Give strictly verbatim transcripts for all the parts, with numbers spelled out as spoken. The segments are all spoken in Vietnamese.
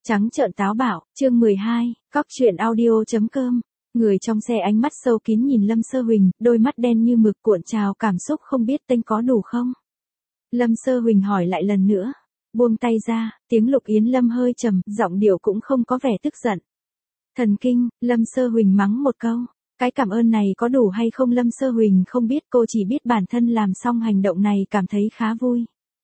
Trắng trợn táo bạo, chương mười hai, cóc truyện audio chấm com. Người trong xe ánh mắt sâu kín nhìn Lâm Sơ Huỳnh, đôi mắt đen như mực cuộn trào cảm xúc không biết tên có đủ không. Lâm Sơ Huỳnh hỏi lại lần nữa. Buông tay ra, tiếng Lục Yến Lâm hơi trầm, giọng điệu cũng không có vẻ tức giận. Thần kinh, Lâm Sơ Huỳnh mắng một câu. Cái cảm ơn này có đủ hay không Lâm Sơ Huỳnh không biết, cô chỉ biết bản thân làm xong hành động này cảm thấy khá vui.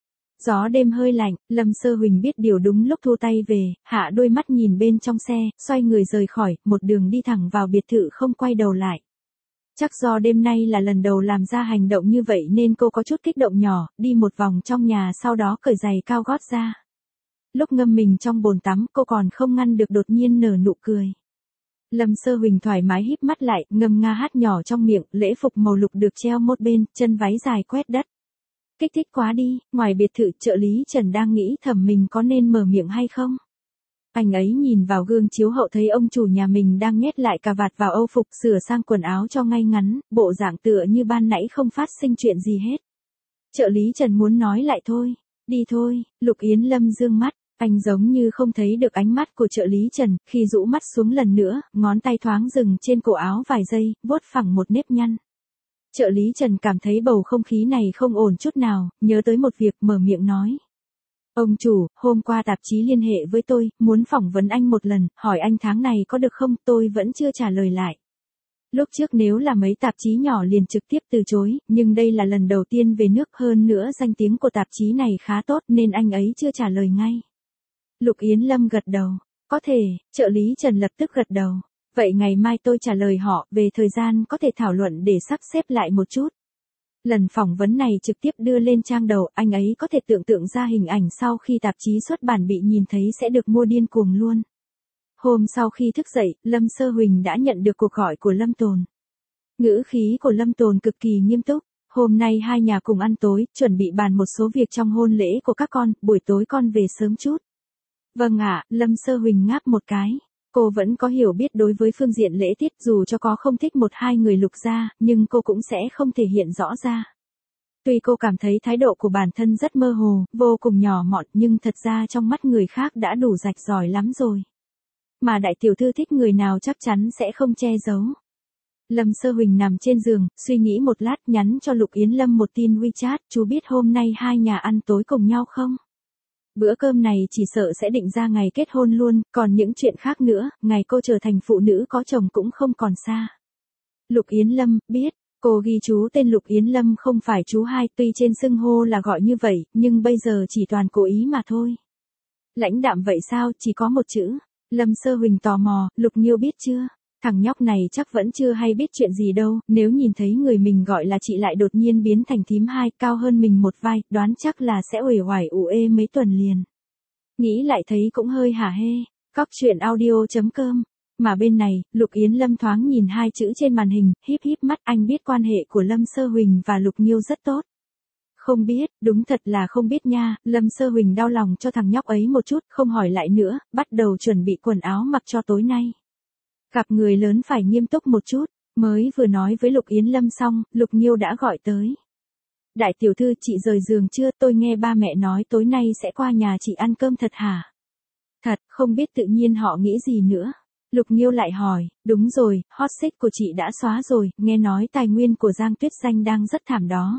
Gió đêm hơi lạnh, Lâm Sơ Huỳnh biết điều đúng lúc thu tay về, hạ đôi mắt nhìn bên trong xe, xoay người rời khỏi, một đường đi thẳng vào biệt thự không quay đầu lại. Chắc do đêm nay là lần đầu làm ra hành động như vậy nên cô có chút kích động nhỏ, đi một vòng trong nhà sau đó cởi giày cao gót ra. Lúc ngâm mình trong bồn tắm cô còn không ngăn được đột nhiên nở nụ cười. Lâm Sơ Huỳnh thoải mái híp mắt lại, ngâm nga hát nhỏ trong miệng, lễ phục màu lục được treo một bên, chân váy dài quét đất. Kích thích quá đi, ngoài biệt thự trợ lý Trần đang nghĩ thầm mình có nên mở miệng hay không. Anh ấy nhìn vào gương chiếu hậu thấy ông chủ nhà mình đang nhét lại cà vạt vào âu phục sửa sang quần áo cho ngay ngắn, bộ dạng tựa như ban nãy không phát sinh chuyện gì hết. Trợ lý Trần muốn nói lại thôi, đi thôi, Lục Yến Lâm dương mắt, anh giống như không thấy được ánh mắt của trợ lý Trần, khi rũ mắt xuống lần nữa, ngón tay thoáng dừng trên cổ áo vài giây, vuốt phẳng một nếp nhăn. Trợ lý Trần cảm thấy bầu không khí này không ổn chút nào, nhớ tới một việc mở miệng nói. Ông chủ, hôm qua tạp chí liên hệ với tôi, muốn phỏng vấn anh một lần, hỏi anh tháng này có được không, tôi vẫn chưa trả lời lại. Lúc trước nếu là mấy tạp chí nhỏ liền trực tiếp từ chối, nhưng đây là lần đầu tiên về nước, hơn nữa danh tiếng của tạp chí này khá tốt nên anh ấy chưa trả lời ngay. Lục Yến Lâm gật đầu, có thể, trợ lý Trần lập tức gật đầu. Vậy ngày mai tôi trả lời họ, về thời gian có thể thảo luận để sắp xếp lại một chút. Lần phỏng vấn này trực tiếp đưa lên trang đầu, anh ấy có thể tưởng tượng ra hình ảnh sau khi tạp chí xuất bản bị nhìn thấy sẽ được mua điên cuồng luôn. Hôm sau khi thức dậy, Lâm Sơ Huỳnh đã nhận được cuộc gọi của Lâm Tồn. Ngữ khí của Lâm Tồn cực kỳ nghiêm túc. Hôm nay hai nhà cùng ăn tối, chuẩn bị bàn một số việc trong hôn lễ của các con, buổi tối con về sớm chút. Vâng ạ, Lâm Sơ Huỳnh ngáp một cái. Cô vẫn có hiểu biết đối với phương diện lễ tiết, dù cho có không thích một hai người Lục gia, nhưng cô cũng sẽ không thể hiện rõ ra. Tuy cô cảm thấy thái độ của bản thân rất mơ hồ, vô cùng nhỏ mọn, nhưng thật ra trong mắt người khác đã đủ rạch ròi lắm rồi. Mà đại tiểu thư thích người nào chắc chắn sẽ không che giấu. Lâm Sơ Huỳnh nằm trên giường, suy nghĩ một lát, nhắn cho Lục Yến Lâm một tin WeChat, chú biết hôm nay hai nhà ăn tối cùng nhau không? Bữa cơm này chỉ sợ sẽ định ra ngày kết hôn luôn, còn những chuyện khác nữa, ngày cô trở thành phụ nữ có chồng cũng không còn xa. Lục Yến Lâm, biết, cô ghi chú tên Lục Yến Lâm không phải chú hai, tuy trên xưng hô là gọi như vậy, nhưng bây giờ chỉ toàn cố ý mà thôi. Lãnh đạm vậy sao, chỉ có một chữ. Lâm Sơ Huỳnh tò mò, Lục Nhiêu biết chưa? Thằng nhóc này chắc vẫn chưa hay biết chuyện gì đâu, nếu nhìn thấy người mình gọi là chị lại đột nhiên biến thành thím hai, cao hơn mình một vai, đoán chắc là sẽ uể oải ù ê mấy tuần liền. Nghĩ lại thấy cũng hơi hả hê, cóc truyện audio chấm com. Mà bên này, Lục Yến Lâm thoáng nhìn hai chữ trên màn hình, híp híp mắt, anh biết quan hệ của Lâm Sơ Huỳnh và Lục Nhiêu rất tốt. Không biết, đúng thật là không biết nha, Lâm Sơ Huỳnh đau lòng cho thằng nhóc ấy một chút, không hỏi lại nữa, bắt đầu chuẩn bị quần áo mặc cho tối nay. Gặp người lớn phải nghiêm túc một chút, mới vừa nói với Lục Yến Lâm xong, Lục Nhiêu đã gọi tới. Đại tiểu thư, chị rời giường chưa, tôi nghe ba mẹ nói tối nay sẽ qua nhà chị ăn cơm thật hả? Thật, không biết tự nhiên họ nghĩ gì nữa. Lục Nhiêu lại hỏi, đúng rồi, hot search của chị đã xóa rồi, nghe nói tài nguyên của Giang Tuyết Danh đang rất thảm đó.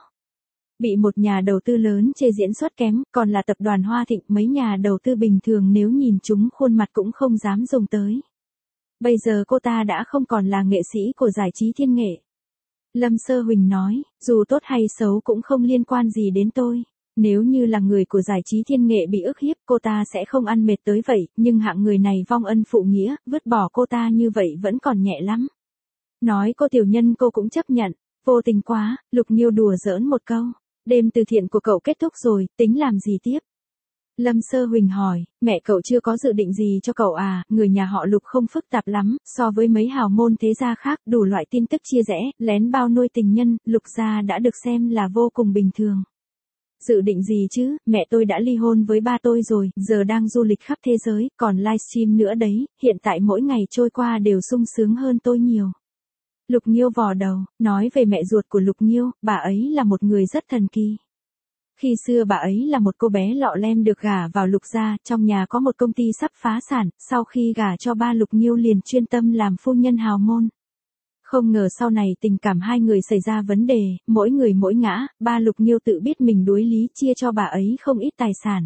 Bị một nhà đầu tư lớn chê diễn xuất kém, còn là tập đoàn Hoa Thịnh, mấy nhà đầu tư bình thường nếu nhìn chúng khuôn mặt cũng không dám dùng tới. Bây giờ cô ta đã không còn là nghệ sĩ của giải trí thiên nghệ. Lâm Sơ Huỳnh nói, dù tốt hay xấu cũng không liên quan gì đến tôi. Nếu như là người của giải trí thiên nghệ bị ức hiếp cô ta sẽ không ăn mệt tới vậy, nhưng hạng người này vong ân phụ nghĩa, vứt bỏ cô ta như vậy vẫn còn nhẹ lắm. Nói cô tiểu nhân cô cũng chấp nhận, vô tình quá, Lục Nhiêu đùa giỡn một câu. Đêm từ thiện của cậu kết thúc rồi, tính làm gì tiếp? Lâm Sơ Huỳnh hỏi, mẹ cậu chưa có dự định gì cho cậu à, người nhà họ Lục không phức tạp lắm, so với mấy hào môn thế gia khác, đủ loại tin tức chia rẽ, lén bao nuôi tình nhân, Lục gia đã được xem là vô cùng bình thường. Dự định gì chứ, mẹ tôi đã ly hôn với ba tôi rồi, giờ đang du lịch khắp thế giới, còn livestream nữa đấy, hiện tại mỗi ngày trôi qua đều sung sướng hơn tôi nhiều. Lục Nhiêu vò đầu, nói về mẹ ruột của Lục Nhiêu, bà ấy là một người rất thần kỳ. Khi xưa bà ấy là một cô bé lọ lem được gả vào Lục gia, trong nhà có một công ty sắp phá sản, sau khi gả cho ba Lục Nghiêu liền chuyên tâm làm phu nhân hào môn. Không ngờ sau này tình cảm hai người xảy ra vấn đề, mỗi người mỗi ngã, ba Lục Nghiêu tự biết mình đuối lý chia cho bà ấy không ít tài sản.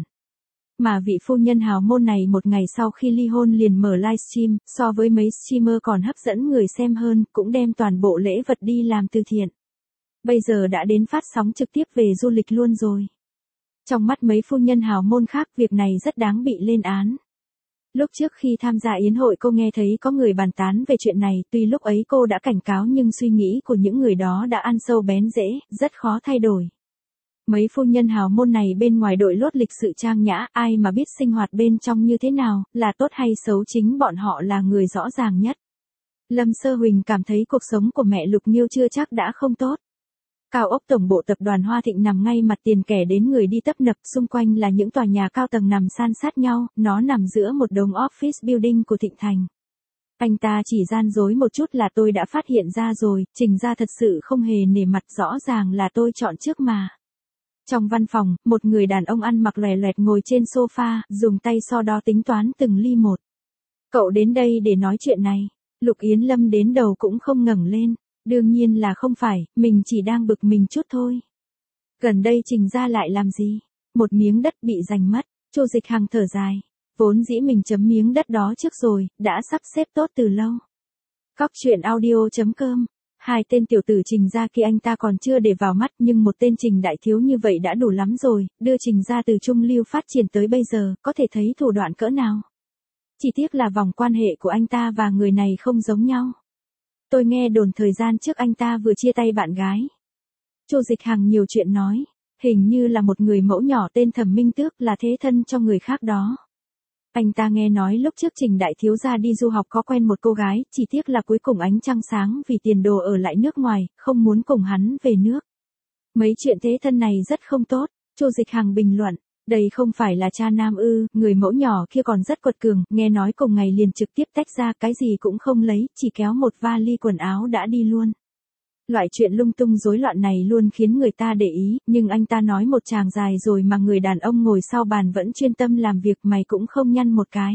Mà vị phu nhân hào môn này một ngày sau khi ly hôn liền mở livestream, so với mấy streamer còn hấp dẫn người xem hơn, cũng đem toàn bộ lễ vật đi làm từ thiện. Bây giờ đã đến phát sóng trực tiếp về du lịch luôn rồi. Trong mắt mấy phu nhân hào môn khác, việc này rất đáng bị lên án. Lúc trước khi tham gia yến hội cô nghe thấy có người bàn tán về chuyện này, tuy lúc ấy cô đã cảnh cáo nhưng suy nghĩ của những người đó đã ăn sâu bén rễ, rất khó thay đổi. Mấy phu nhân hào môn này bên ngoài đội lốt lịch sự trang nhã, ai mà biết sinh hoạt bên trong như thế nào, là tốt hay xấu chính bọn họ là người rõ ràng nhất. Lâm Sơ Huỳnh cảm thấy cuộc sống của mẹ Lục Nghiêu chưa chắc đã không tốt. Cao ốc tổng bộ tập đoàn Hoa Thịnh nằm ngay mặt tiền kẻ đến người đi tấp nập, xung quanh là những tòa nhà cao tầng nằm san sát nhau, nó nằm giữa một đống office building của Thịnh Thành. Anh ta chỉ gian dối một chút là tôi đã phát hiện ra rồi, Trình ra thật sự không hề nể mặt, rõ ràng là tôi chọn trước mà. Trong văn phòng, một người đàn ông ăn mặc lòe loẹt ngồi trên sofa, dùng tay so đo tính toán từng ly một. Cậu đến đây để nói chuyện này. Lục Yến Lâm đến đầu cũng không ngẩng lên. Đương nhiên là không phải, mình chỉ đang bực mình chút thôi. Gần đây Trình ra lại làm gì? Một miếng đất bị giành mất, Chu Dịch Hằng thở dài. Vốn dĩ mình chấm miếng đất đó trước rồi, đã sắp xếp tốt từ lâu. Cóc truyện audio chấm com. Hai tên tiểu tử Trình ra kia anh ta còn chưa để vào mắt, nhưng một tên Trình đại thiếu như vậy đã đủ lắm rồi, đưa Trình ra từ trung lưu phát triển tới bây giờ, có thể thấy thủ đoạn cỡ nào. Chỉ tiếc là vòng quan hệ của anh ta và người này không giống nhau. Tôi nghe đồn thời gian trước anh ta vừa chia tay bạn gái. Chu Dịch Hằng nhiều chuyện nói, hình như là một người mẫu nhỏ tên Thẩm Minh Tước là thế thân cho người khác đó. Anh ta nghe nói lúc trước Trình đại thiếu gia đi du học có quen một cô gái, chỉ tiếc là cuối cùng ánh trăng sáng vì tiền đồ ở lại nước ngoài, không muốn cùng hắn về nước. Mấy chuyện thế thân này rất không tốt, Chu Dịch Hằng bình luận. Đây không phải là cha nam ư, người mẫu nhỏ kia còn rất quật cường, nghe nói cùng ngày liền trực tiếp tách ra, cái gì cũng không lấy, chỉ kéo một vali quần áo đã đi luôn. Loại chuyện lung tung rối loạn này luôn khiến người ta để ý, nhưng anh ta nói một tràng dài rồi mà người đàn ông ngồi sau bàn vẫn chuyên tâm làm việc, mày cũng không nhăn một cái.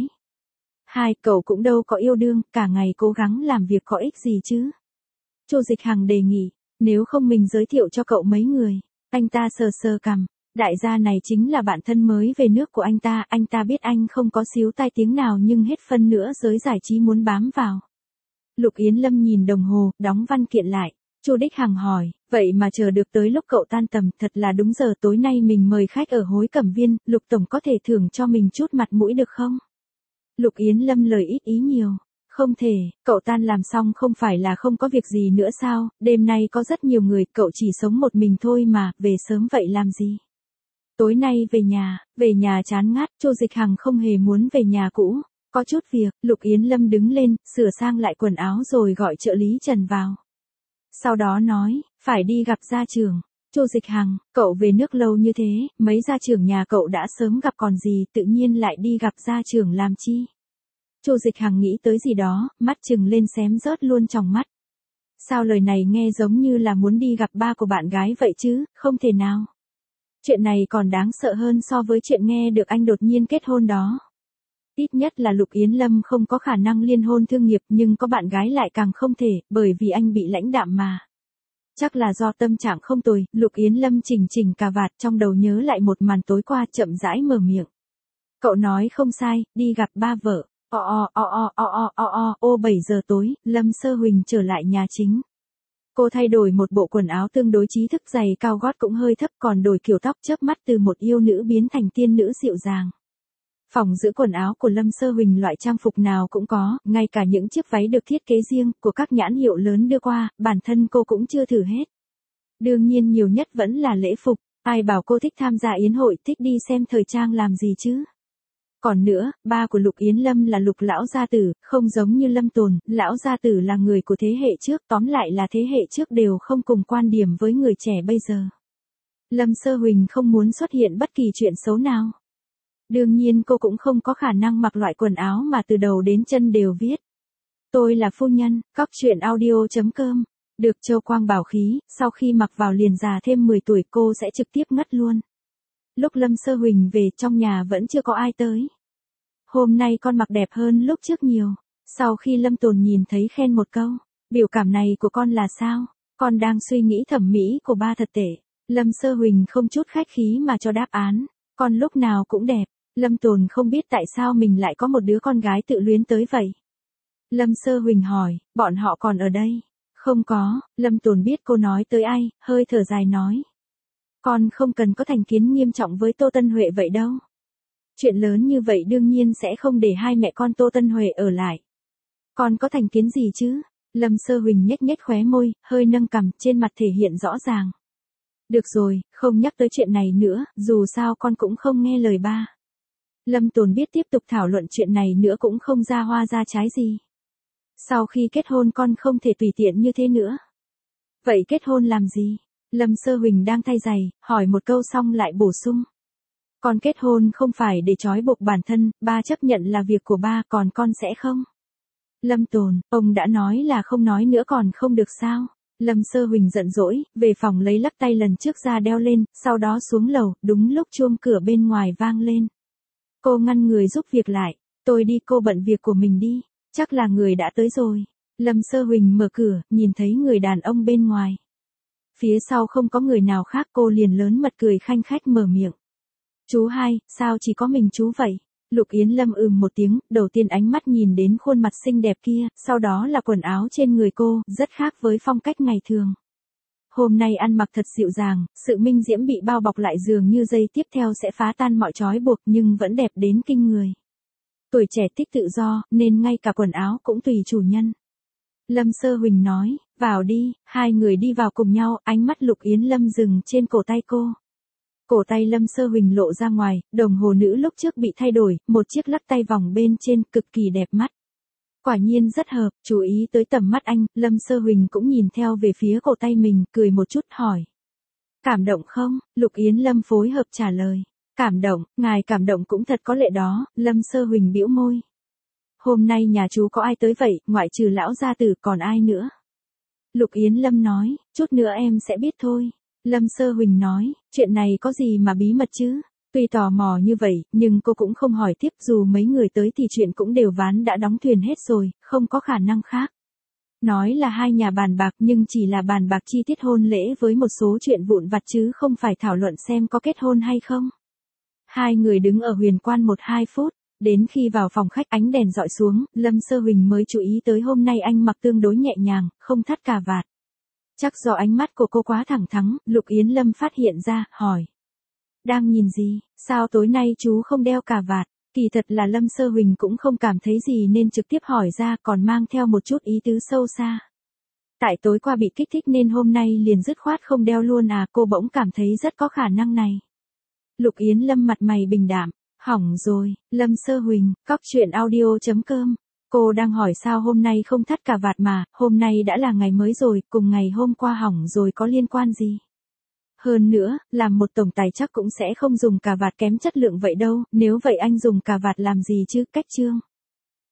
Hai, cậu cũng đâu có yêu đương, cả ngày cố gắng làm việc có ích gì chứ. Chu Dịch Hằng đề nghị, nếu không mình giới thiệu cho cậu mấy người. Anh ta sờ sờ cằm. Đại gia này chính là bạn thân mới về nước của anh ta, anh ta biết anh không có xíu tai tiếng nào nhưng hết phân nữa giới giải trí muốn bám vào. Lục Yến Lâm nhìn đồng hồ, đóng văn kiện lại. Chu Đích Hằng hỏi, vậy mà chờ được tới lúc cậu tan tầm, thật là đúng giờ, tối nay mình mời khách ở Hối Cẩm Viên, Lục Tổng có thể thưởng cho mình chút mặt mũi được không? Lục Yến Lâm lời ít ý nhiều. Không thể, cậu tan làm xong không phải là không có việc gì nữa sao, đêm nay có rất nhiều người, cậu chỉ sống một mình thôi mà, về sớm vậy làm gì? Tối nay về nhà, về nhà chán ngắt, Chu Dịch Hằng không hề muốn về nhà cũ, có chút việc, Lục Yến Lâm đứng lên, sửa sang lại quần áo rồi gọi trợ lý Trần vào. Sau đó nói, phải đi gặp gia trưởng. Chu Dịch Hằng, cậu về nước lâu như thế, mấy gia trưởng nhà cậu đã sớm gặp còn gì, tự nhiên lại đi gặp gia trưởng làm chi? Chu Dịch Hằng nghĩ tới gì đó, mắt trừng lên xém rớt luôn tròng mắt. Sao lời này nghe giống như là muốn đi gặp ba của bạn gái vậy chứ, không thể nào. Chuyện này còn đáng sợ hơn so với chuyện nghe được anh đột nhiên kết hôn đó. Ít nhất là Lục Yến Lâm không có khả năng liên hôn thương nghiệp, nhưng có bạn gái lại càng không thể, bởi vì anh bị lãnh đạm mà. Chắc là do tâm trạng không tồi, Lục Yến Lâm chỉnh chỉnh cà vạt, trong đầu nhớ lại một màn tối qua, chậm rãi mở miệng. Cậu nói không sai, đi gặp ba vợ. O o o o o o o o ô bảy giờ tối, Lâm Sơ Huỳnh trở lại nhà chính. Cô thay đổi một bộ quần áo tương đối trí thức, giày cao gót cũng hơi thấp, còn đổi kiểu tóc chớp mắt từ một yêu nữ biến thành tiên nữ dịu dàng. Phòng giữ quần áo của Lâm Sơ Huỳnh loại trang phục nào cũng có, ngay cả những chiếc váy được thiết kế riêng của các nhãn hiệu lớn đưa qua, bản thân cô cũng chưa thử hết. Đương nhiên nhiều nhất vẫn là lễ phục, ai bảo cô thích tham gia yến hội, thích đi xem thời trang làm gì chứ. Còn nữa, ba của Lục Yến Lâm là Lục lão gia tử, không giống như Lâm Tồn, lão gia tử là người của thế hệ trước, tóm lại là thế hệ trước đều không cùng quan điểm với người trẻ bây giờ. Lâm Sơ Huỳnh không muốn xuất hiện bất kỳ chuyện xấu nào. Đương nhiên cô cũng không có khả năng mặc loại quần áo mà từ đầu đến chân đều viết. Tôi là phu nhân, cóc truyện audio chấm com. Được Châu Quang bảo khí, sau khi mặc vào liền già thêm mười tuổi, cô sẽ trực tiếp ngất luôn. Lúc Lâm Sơ Huỳnh về trong nhà vẫn chưa có ai tới. Hôm nay con mặc đẹp hơn lúc trước nhiều. Sau khi Lâm Tồn nhìn thấy khen một câu, biểu cảm này của con là sao? Con đang suy nghĩ thẩm mỹ của ba thật tệ. Lâm Sơ Huỳnh không chút khách khí mà cho đáp án. Con lúc nào cũng đẹp. Lâm Tồn không biết tại sao mình lại có một đứa con gái tự luyến tới vậy. Lâm Sơ Huỳnh hỏi, bọn họ còn ở đây? Không có, Lâm Tồn biết cô nói tới ai, hơi thở dài nói. Con không cần có thành kiến nghiêm trọng với Tô Tân Huệ vậy đâu. Chuyện lớn như vậy đương nhiên sẽ không để hai mẹ con Tô Tân Huệ ở lại. Con có thành kiến gì chứ? Lâm Sơ Huỳnh nhếch nhếch khóe môi, hơi nâng cằm, trên mặt thể hiện rõ ràng. Được rồi, không nhắc tới chuyện này nữa, dù sao con cũng không nghe lời ba. Lâm Tồn biết tiếp tục thảo luận chuyện này nữa cũng không ra hoa ra trái gì. Sau khi kết hôn con không thể tùy tiện như thế nữa. Vậy kết hôn làm gì? Lâm Sơ Huỳnh đang thay giày, hỏi một câu xong lại bổ sung. Con kết hôn không phải để trói buộc bản thân, ba chấp nhận là việc của ba, còn con sẽ không. Lâm Tồn, ông đã nói là không nói nữa còn không được sao? Lâm Sơ Huỳnh giận dỗi, về phòng lấy lắc tay lần trước ra đeo lên, sau đó xuống lầu, đúng lúc chuông cửa bên ngoài vang lên. Cô ngăn người giúp việc lại, tôi đi, cô bận việc của mình đi, chắc là người đã tới rồi. Lâm Sơ Huỳnh mở cửa, nhìn thấy người đàn ông bên ngoài. Phía sau không có người nào khác, cô liền lớn mật cười khanh khách mở miệng. Chú hai, sao chỉ có mình chú vậy? Lục Yến Lâm ừm một tiếng, đầu tiên ánh mắt nhìn đến khuôn mặt xinh đẹp kia, sau đó là quần áo trên người cô, rất khác với phong cách ngày thường. Hôm nay ăn mặc thật dịu dàng, sự minh diễm bị bao bọc lại dường như dây tiếp theo sẽ phá tan mọi trói buộc nhưng vẫn đẹp đến kinh người. Tuổi trẻ thích tự do, nên ngay cả quần áo cũng tùy chủ nhân. Lâm Sơ Huỳnh nói, vào đi, hai người đi vào cùng nhau, ánh mắt Lục Yến Lâm dừng trên cổ tay cô. Cổ tay Lâm Sơ Huỳnh lộ ra ngoài, đồng hồ nữ lúc trước bị thay đổi, một chiếc lắc tay vòng bên trên cực kỳ đẹp mắt. Quả nhiên rất hợp, chú ý tới tầm mắt anh, Lâm Sơ Huỳnh cũng nhìn theo về phía cổ tay mình, cười một chút hỏi. Cảm động không? Lục Yến Lâm phối hợp trả lời. Cảm động, ngài cảm động cũng thật có lệ đó, Lâm Sơ Huỳnh bĩu môi. Hôm nay nhà chú có ai tới vậy, ngoại trừ lão gia tử còn ai nữa? Lục Yến Lâm nói, chút nữa em sẽ biết thôi. Lâm Sơ Huỳnh nói, chuyện này có gì mà bí mật chứ? Tuy tò mò như vậy, nhưng cô cũng không hỏi tiếp, dù mấy người tới thì chuyện cũng đều ván đã đóng thuyền hết rồi, không có khả năng khác. Nói là hai nhà bàn bạc nhưng chỉ là bàn bạc chi tiết hôn lễ với một số chuyện vụn vặt chứ không phải thảo luận xem có kết hôn hay không. Hai người đứng ở huyền quan một hai phút, đến khi vào phòng khách ánh đèn dọi xuống, Lâm Sơ Huỳnh mới chú ý tới hôm nay anh mặc tương đối nhẹ nhàng, không thắt cà vạt. Chắc do ánh mắt của cô quá thẳng thắn, Lục Yến Lâm phát hiện ra, hỏi. Đang nhìn gì, sao tối nay chú không đeo cà vạt? Kỳ thật là Lâm Sơ Huỳnh cũng không cảm thấy gì nên trực tiếp hỏi ra, còn mang theo một chút ý tứ sâu xa. Tại tối qua bị kích thích nên hôm nay liền dứt khoát không đeo luôn à, cô bỗng cảm thấy rất có khả năng này. Lục Yến Lâm mặt mày bình đạm, hỏng rồi, Lâm Sơ Huỳnh, cóc truyện audio chấm com. Cô đang hỏi sao hôm nay không thắt cà vạt mà, hôm nay đã là ngày mới rồi, cùng ngày hôm qua hỏng rồi có liên quan gì? Hơn nữa, làm một tổng tài chắc cũng sẽ không dùng cà vạt kém chất lượng vậy đâu, nếu vậy anh dùng cà vạt làm gì chứ, cách chương.